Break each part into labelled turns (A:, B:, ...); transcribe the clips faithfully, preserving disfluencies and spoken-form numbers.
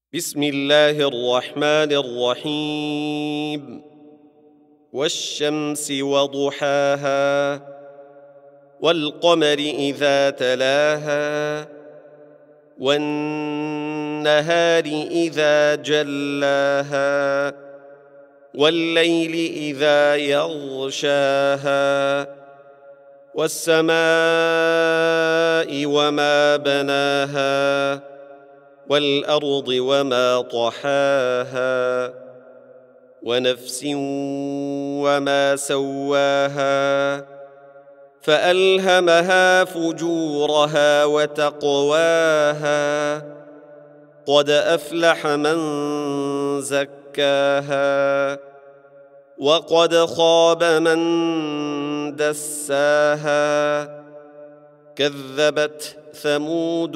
A: بسم الله الرحمن الرحيم والشمس وضحاها والقمر إذا تلاها والنهار إذا جلاها والليل إذا يغشاها والسماء وما بناها والأرض وما طحاها ونفس وما سواها فألهمها فجورها وتقواها قد أفلح من زكاها وقد خاب من دساها كذبت ثمود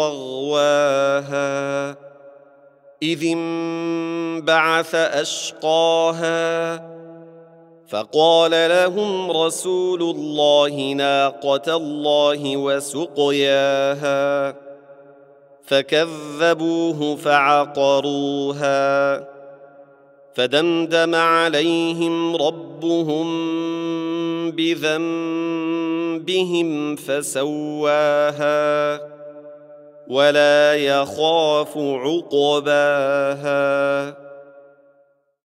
A: بطغواها إذ انبعث أشقاها فقال لهم رسول الله ناقة الله وسقياها فكذبوه فعقروها فدمدم عليهم ربهم بذنبهم فسواها ولا يخاف عقباها.